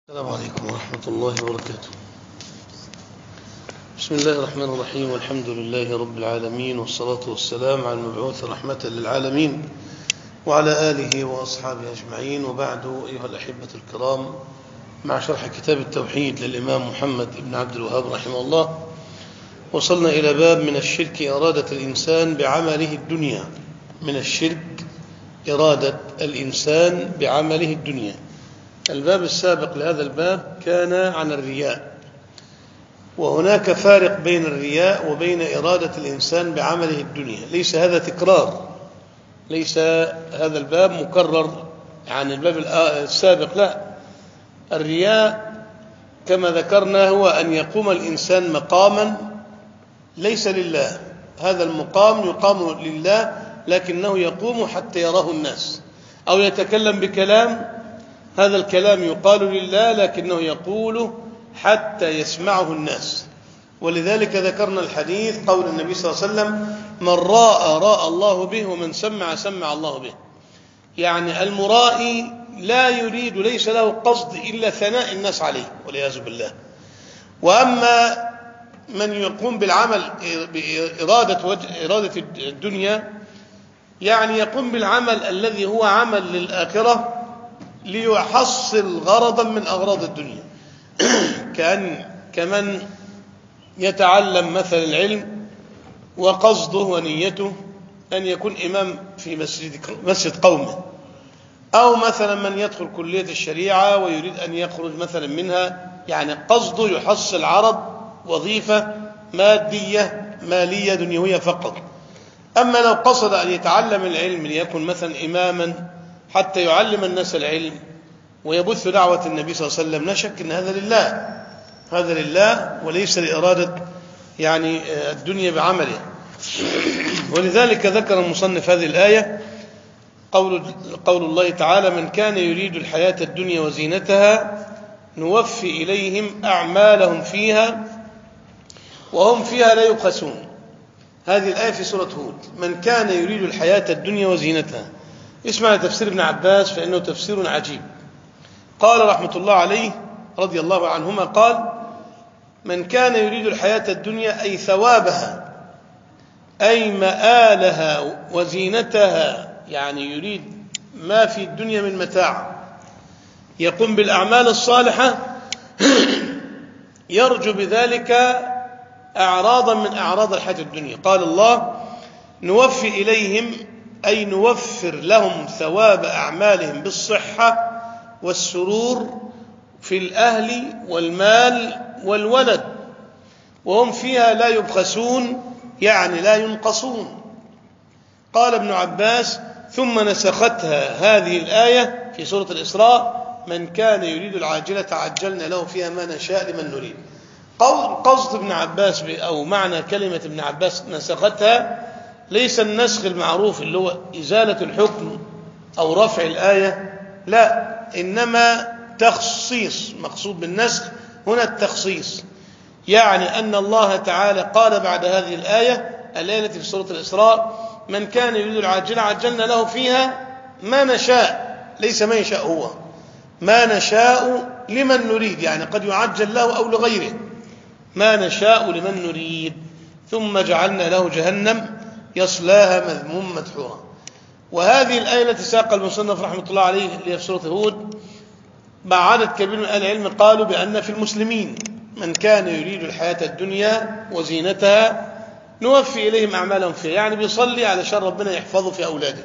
السلام عليكم ورحمة الله وبركاته. بسم الله الرحمن الرحيم، والحمد لله رب العالمين، والصلاة والسلام على المبعوث رحمة للعالمين وعلى آله وأصحابه أجمعين، وبعد. أيها الأحبة الكرام، مع شرح كتاب التوحيد للإمام محمد بن عبد الوهاب رحمه الله، وصلنا إلى باب من الشرك إرادة الإنسان بعمله الدنيا. من الشرك إرادة الإنسان بعمله الدنيا. الباب السابق لهذا الباب كان عن الرياء، وهناك فارق بين الرياء وبين إرادة الإنسان بعمله الدنيا. ليس هذا تكرار، ليس هذا الباب مكرر عن الباب السابق، لا. الرياء كما ذكرنا هو أن يقوم الإنسان مقاما ليس لله. هذا المقام يقام لله، لكنه يقوم حتى يراه الناس، أو يتكلم بكلام، هذا الكلام يقال لله لكنه يقول حتى يسمعه الناس. ولذلك ذكرنا الحديث قول النبي صلى الله عليه وسلم: من راى الله به، ومن سمع الله به. يعني المرائي لا يريد، ليس له قصد إلا ثناء الناس عليه والعياذ بالله. وأما من يقوم بالعمل بإرادة الدنيا، يعني يقوم بالعمل الذي هو عمل للآخرة ليحصل غرضا من أغراض الدنيا، كمن يتعلم مثل العلم وقصده ونيته أن يكون إمام في مسجد قومه، أو مثلا من يدخل كلية الشريعة ويريد أن يخرج مثلا منها، يعني قصده يحصل عرض، وظيفة مادية مالية دنيوية فقط. أما لو قصد أن يتعلم العلم ليكون مثلا إماما حتى يعلم الناس العلم ويبث دعوة النبي صلى الله عليه وسلم، لا شك أن هذا لله وليس لإرادة يعني الدنيا بعمله. ولذلك ذكر المصنف هذه الآية، قول الله تعالى: من كان يريد الحياة الدنيا وزينتها نوفي إليهم أعمالهم فيها وهم فيها لا يبخسون. هذه الآية في سورة هود. من كان يريد الحياة الدنيا وزينتها. اسمع تفسير ابن عباس فإنه تفسير عجيب. قال رحمة الله عليه رضي الله عنهما، قال: من كان يريد الحياة الدنيا أي ثوابها، أي مآلها وزينتها، يعني يريد ما في الدنيا من متاع، يقوم بالأعمال الصالحة يرجو بذلك أعراضا من أعراض الحياة الدنيا. قال الله: نوفي إليهم، أي نوفر لهم ثواب أعمالهم بالصحة والسرور في الأهل والمال والولد، وهم فيها لا يبخسون، يعني لا ينقصون. قال ابن عباس: ثم نسختها هذه الآية في سورة الإسراء: من كان يريد العاجلة عجلنا له فيها ما نشاء لمن نريد. قصد ابن عباس أو معنى كلمة ابن عباس نسختها ليس النسخ المعروف اللي هو إزالة الحكم أو رفع الآية، لا، إنما تخصيص. مقصود بالنسخ هنا التخصيص، يعني أن الله تعالى قال بعد هذه الآية التي في سورة الإسراء: من كان يريد العاجلة عجلنا له فيها ما نشاء، ليس ما يشاء هو، ما نشاء لمن نريد، يعني قد يعجل له أو لغيره، ما نشاء لمن نريد، ثم جعلنا له جهنم يصلاها مذموما مدحورا. وهذه الآية التي ساق المصنف رحمة الله عليه اللي في سورة هود، مع عدد كبير من أهل العلم قالوا بأن في المسلمين من كان يريد الحياة الدنيا وزينتها نوفي إليهم أعمالهم فيها، يعني بيصلي علشان ربنا يحفظه في أولاده،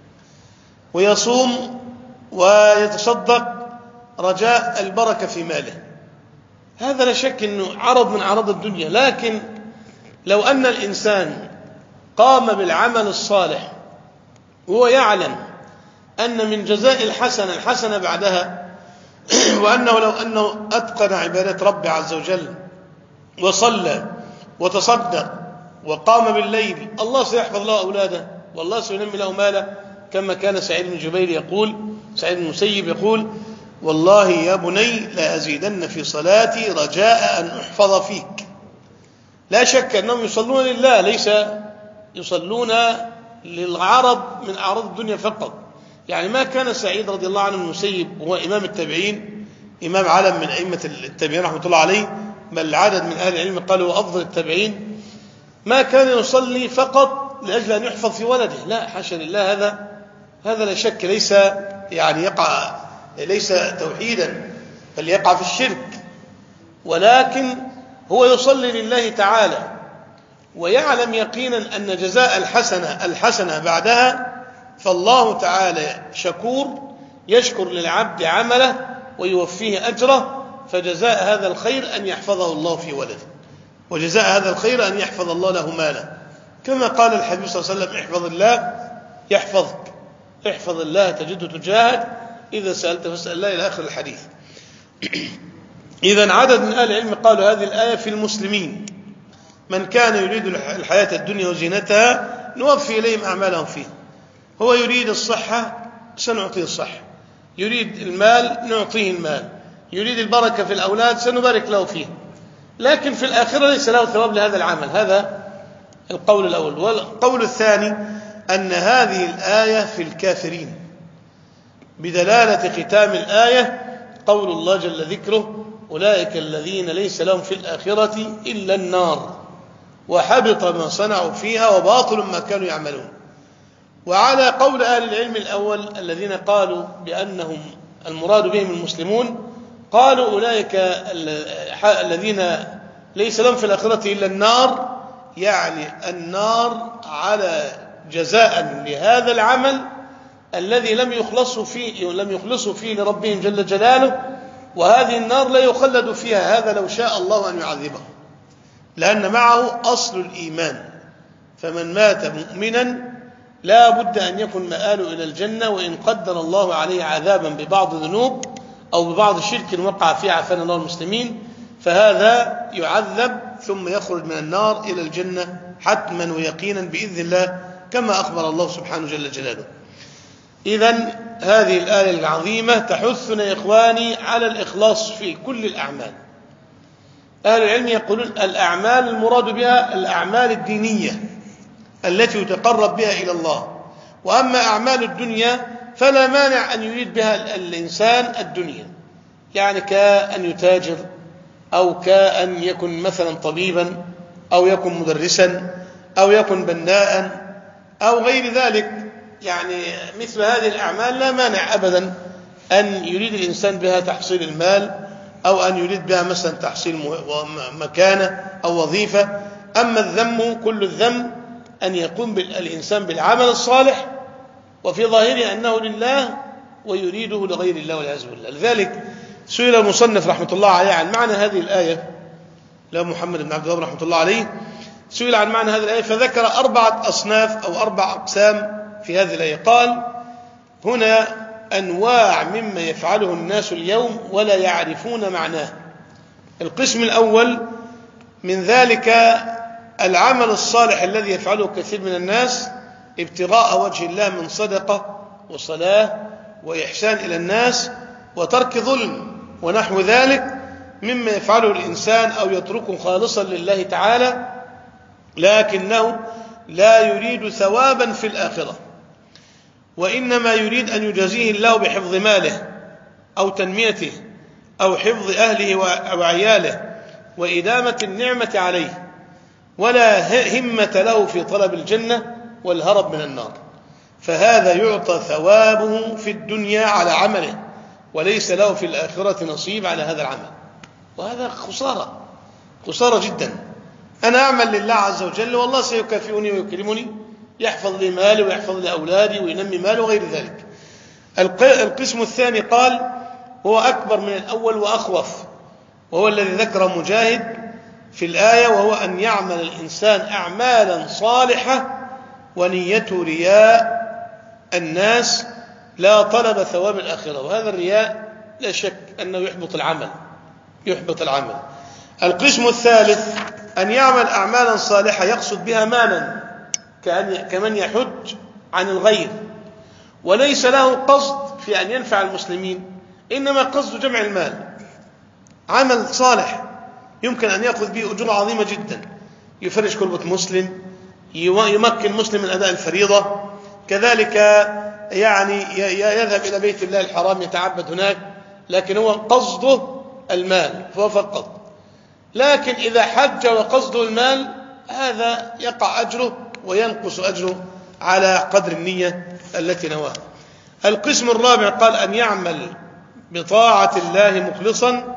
ويصوم ويتصدق رجاء البركة في ماله. هذا لا شك أنه عرض من أعراض الدنيا. لكن لو أن الإنسان قام بالعمل الصالح وهو يعلم أن من جزاء الحسنة بعدها، وأنه لو أنه أتقن عبادة ربه عز وجل وصلى وتصدق وقام بالليل، الله سيحفظ له أولاده، والله سينمي له ماله، كما كان سعيد بن جبير يقول، سعيد بن المسيب يقول: والله يا بني لا أزيدن في صلاتي رجاء أن أحفظ فيك. لا شك أنهم يصلون لله، ليس يصلون للعرض من أعراض الدنيا فقط. يعني ما كان سعيد رضي الله عنه المسيب وهو إمام التابعين إمام علم من أئمة التابعين رحمة الله عليه، بل عدد من أهل العلم قالوا هو أفضل التابعين، ما كان يصلي فقط لأجل أن يحفظ في ولده، لا حاشا لله، هذا لا شك ليس يعني ليس توحيدا، بل يقع في الشرك، ولكن هو يصلي لله تعالى ويعلم يقينا أن جزاء الحسنة بعدها، فالله تعالى شكور يشكر للعبد عمله ويوفيه أجره، فجزاء هذا الخير أن يحفظه الله في ولده، وجزاء هذا الخير أن يحفظ الله له ماله، كما قال الحبيب صلى الله عليه وسلم: احفظ الله يحفظك، احفظ الله تجده تجاهك، إذا سألت فاسأل الله، إلى آخر الحديث. إذن عدد من أهل العلم قالوا هذه الآية في المسلمين: من كان يريد الحياة الدنيا وزينتها نوفي إليهم أعمالهم فيها. هو يريد الصحة سنعطيه الصحة، يريد المال نعطيه المال، يريد البركة في الأولاد سنبارك له فيه، لكن في الآخرة ليس له ثواب لهذا العمل. هذا القول الأول. والقول الثاني أن هذه الآية في الكافرين، بدلالة ختام الآية قول الله جل ذكره: أولئك الذين ليس لهم في الآخرة إلا النار وحبط ما صنعوا فيها وباطل ما كانوا يعملون. وعلى قول أهل العلم الأول الذين قالوا بأنهم المراد بهم المسلمون، قالوا أولئك الذين ليس لهم في الآخرة إلا النار، يعني النار على جزاء لهذا العمل الذي لم يخلصوا فيه لربهم جل جلاله، وهذه النار لا يخلد فيها، هذا لو شاء الله أن يعذبه، لأن معه أصل الإيمان، فمن مات مؤمنا لا بد أن يكون مآله إلى الجنة، وإن قدر الله عليه عذابا ببعض ذنوب أو ببعض شرك وقع فيه عافانا الله المسلمين، فهذا يعذب ثم يخرج من النار إلى الجنة حتما ويقينا بإذن الله، كما أخبر الله سبحانه جل جلاله. إذن هذه الآية العظيمة تحثنا يا إخواني على الإخلاص في كل الأعمال. أهل العلم يقولون الأعمال المراد بها الأعمال الدينية التي يتقرب بها إلى الله، وأما أعمال الدنيا فلا مانع أن يريد بها الإنسان الدنيا، يعني كأن يتاجر، أو كأن يكن مثلا طبيبا، أو يكن مدرسا، أو يكن بناء، أو غير ذلك. يعني مثل هذه الأعمال لا مانع أبدا أن يريد الإنسان بها تحصيل المال، أو أن يريد بها مثلا تحصيل مكانة أو وظيفة. أما الذم، كل الذم أن يقوم الإنسان بالعمل الصالح وفي ظاهره أنه لله ويريده لغير الله والعياذ بالله. لذلك سئل المصنف رحمة الله عليه عن معنى هذه الآية، لا محمد بن عبد الوهاب رحمة الله عليه، سئل عن معنى هذه الآية فذكر 4 أصناف أو 4 أقسام في هذه الآية. قال: هنا أنواع مما يفعله الناس اليوم ولا يعرفون معناه. القسم الأول من ذلك العمل الصالح الذي يفعله كثير من الناس ابتغاء وجه الله من صدقة وصلاة وإحسان إلى الناس وترك ظلم ونحو ذلك مما يفعله الإنسان أو يتركه خالصا لله تعالى، لكنه لا يريد ثوابا في الآخرة، وإنما يريد أن يجازيه الله بحفظ ماله أو تنميته أو حفظ أهله وعياله وإدامة النعمة عليه، ولا همة له في طلب الجنة والهرب من النار، فهذا يعطى ثوابه في الدنيا على عمله، وليس له في الآخرة نصيب على هذا العمل. وهذا خسارة جدا. أنا أعمل لله عز وجل والله سيكافئني ويكرمني، يحفظ لي مالي ويحفظ لي أولادي وينمي مالي وغير ذلك. القسم الثاني قال هو أكبر من الأول وأخوف، وهو الذي ذكر مجاهد في الآية، وهو أن يعمل الإنسان أعمالا صالحة ونيته رياء الناس لا طلب ثواب الآخرة، وهذا الرياء لا شك أنه يحبط العمل. القسم الثالث أن يعمل أعمالا صالحة يقصد بها مالا، كمن يحج عن الغير وليس له قصد في أن ينفع المسلمين، إنما قصد جمع المال، عمل صالح يمكن أن يأخذ به أجور عظيمة جدا، يفرج كربة مسلم، يمكن مسلم من أداء الفريضة، كذلك يعني يذهب إلى بيت الله الحرام يتعبد هناك، لكن هو قصده المال فهو فقط. لكن إذا حج وقصده المال هذا يقع أجره وينقص أجره على قدر النية التي نواها. القسم الرابع قال أن يعمل بطاعة الله مخلصا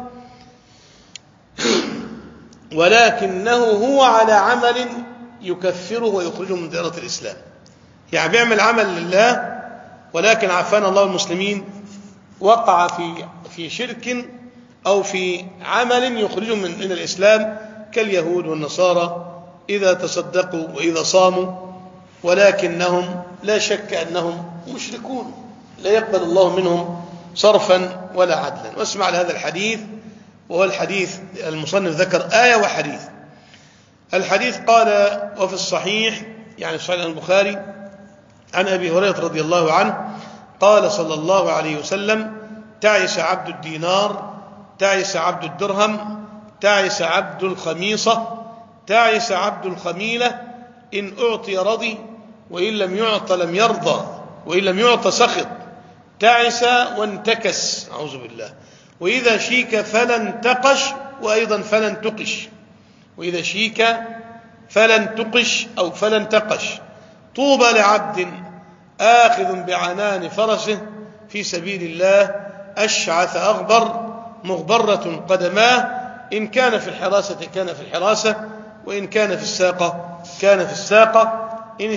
ولكنه هو على عمل يكفره ويخرجه من دائرة الإسلام. يعني بيعمل عمل لله ولكن عافانا الله المسلمين وقع في شرك أو في عمل يخرجه من الإسلام كاليهود والنصارى إذا تصدقوا وإذا صاموا، ولكنهم لا شك أنهم مشركون لا يقبل الله منهم صرفا ولا عدلا. واسمع لهذا الحديث، وهو الحديث المصنف ذكر آية وحديث. الحديث قال وفي الصحيح يعني صحيح البخاري عن أبي هريرة رضي الله عنه قال صلى الله عليه وسلم: تعس عبد الدينار، تعس عبد الدرهم، تعس عبد الخميصة، تعس عبد الخميلة، إن أعطي رضي وإن لم يعط لم يرضى وإن لم يعط سخط، تعس وانتكس أعوذ بالله، وإذا شيك فلا انتقش وأيضا فلا انتقش، وإذا شيك فلا انتقش أو فلا انتقش. طوبى لعبد آخذ بعنان فرسه في سبيل الله أشعث أغبر مغبرة قدماه، إن كان في الحراسة كان في الحراسة وإن كان في الساقة كان في الساقة،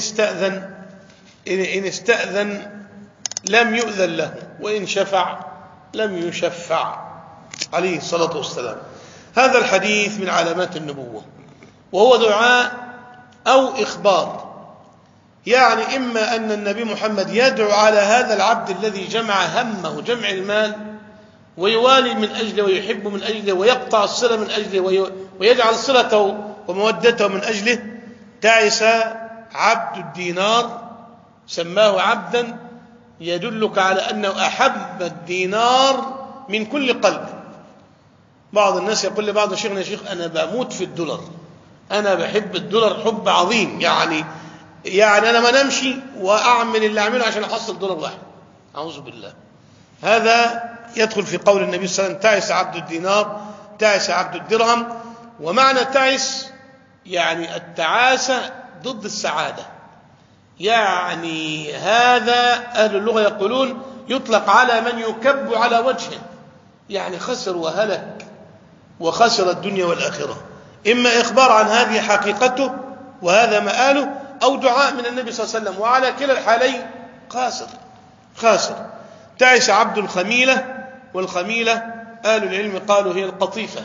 إن استأذن لم يؤذن له وإن شفع لم يشفع عليه الصلاة والسلام. هذا الحديث من علامات النبوة، وهو دعاء أو إخبار. يعني إما أن النبي محمد يدعو على هذا العبد الذي جمع همه جمع المال ويوالي من أجله ويحب من أجله ويقطع الصلة من أجله ويجعل صلته ومودته من أجله. تعس عبد الدينار، سماه عبدا يدلك على أنه أحب الدينار من كل قلب. بعض الناس يقول لبعض شيخنا: يا شيخ أنا بموت في الدولار، أنا بحب الدولار حب عظيم، يعني أنا ما نمشي وأعمل اللي أعمله عشان أحصل دولار واحد. أعوذ بالله. هذا يدخل في قول النبي صلى الله عليه وسلم: تعس عبد الدينار، تعس عبد الدرهم. ومعنى تعس يعني التعاسة ضد السعادة. يعني هذا أهل اللغة يقولون يطلق على من يكب على وجهه، يعني خسر وهلك وخسر الدنيا والآخرة. إما إخبار عن هذه حقيقته وهذا مآله، أو دعاء من النبي صلى الله عليه وسلم، وعلى كلا الحالين خاسر. تعس عبد الخميلة، والخميلة أهل العلم قالوا هي القطيفة،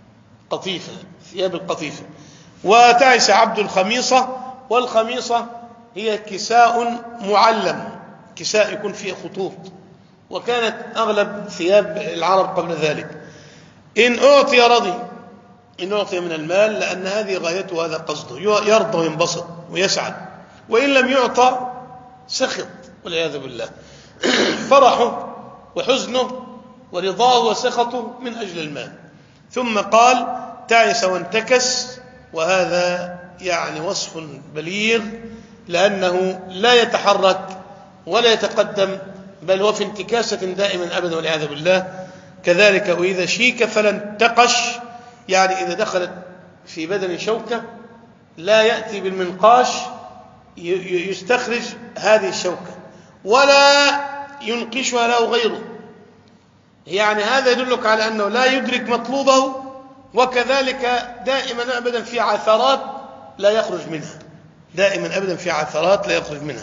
ثياب القطيفة. وتعس عبد الخميصة، والخميصة هي كساء معلم، كساء يكون فيه خطوط، وكانت أغلب ثياب العرب قبل ذلك. إن أعطي رضي، إن أعطي من المال، لأن هذه غايته وهذا قصده، يرضى وينبسط ويسعد. وإن لم يعطى سخط والعياذ بالله. فرحه وحزنه ورضاه وسخطه من أجل المال. ثم قال: تعس وانتكس، وهذا يعني وصف بليغ، لأنه لا يتحرك ولا يتقدم، بل هو في انتكاسة دائما أبدا والعياذ بالله. كذلك وإذا شيك فلا انتقش، يعني إذا دخلت في بدن شوكة لا يأتي بالمنقاش يستخرج هذه الشوكة ولا ينقشها له غيره. يعني هذا يدلك على أنه لا يدرك مطلوبه، وكذلك دائما أبدا في عثرات لا يخرج منها، دائما أبدا في عثرات لا يخرج منها.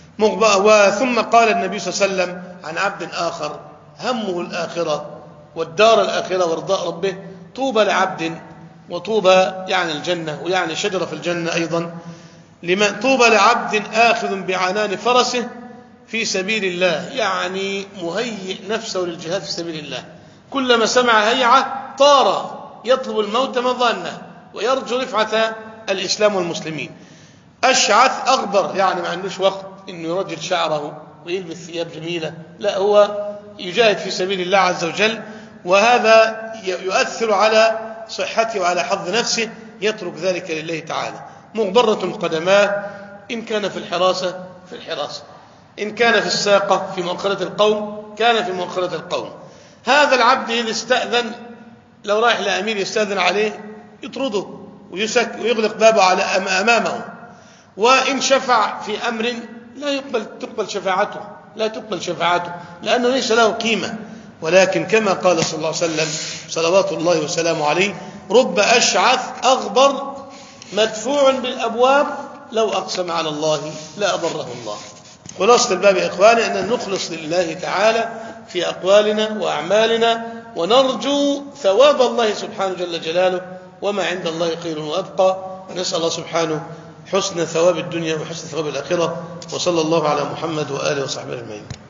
وثم قال النبي صلى الله عليه وسلم عن عبد آخر همه الآخرة والدار الآخرة ورضاء ربه: طوبى لعبد، وطوبى يعني الجنة، ويعني شجرة في الجنة أيضا. لمن طوبى لعبد آخذ بعنان فرسه في سبيل الله، يعني مهيئ نفسه للجهاد في سبيل الله. كلما سمع هيعة طار يطلب الموت مظنه ويرجو رفعة الإسلام والمسلمين. أشعث أغبر، يعني ما عندوش وقت إنه يرجل شعره ويلبس ثياب جميلة، لا، هو يجاهد في سبيل الله عز وجل، وهذا يؤثر على صحته وعلى حظ نفسه، يترك ذلك لله تعالى. مغبرة قدماه، إن كان في الحراسة في الحراسة، إن كان في الساقة في مؤخرة القوم كان في مؤخرة القوم. هذا العبد إذا استأذن، لو رايح لأمير يستأذن عليه يطرده ويغلق بابه أمامه. وإن شفع في أمر لا تقبل شفاعته لأنه ليس له قيمة. ولكن كما قال صلى الله عليه وسلم صلوات الله وسلامه عليه: رب أشعث أغبر مدفوع بالأبواب لو أقسم على الله لا أبره الله. خلاصة الباب يا إخواني أن نخلص لله تعالى في أقوالنا وأعمالنا، ونرجو ثواب الله سبحانه جل جلاله، وما عند الله خير وأبقى. ونسأل الله سبحانه حسن ثواب الدنيا وحسن ثواب الآخرة. وصلى الله على محمد وآله وصحبه أجمعين.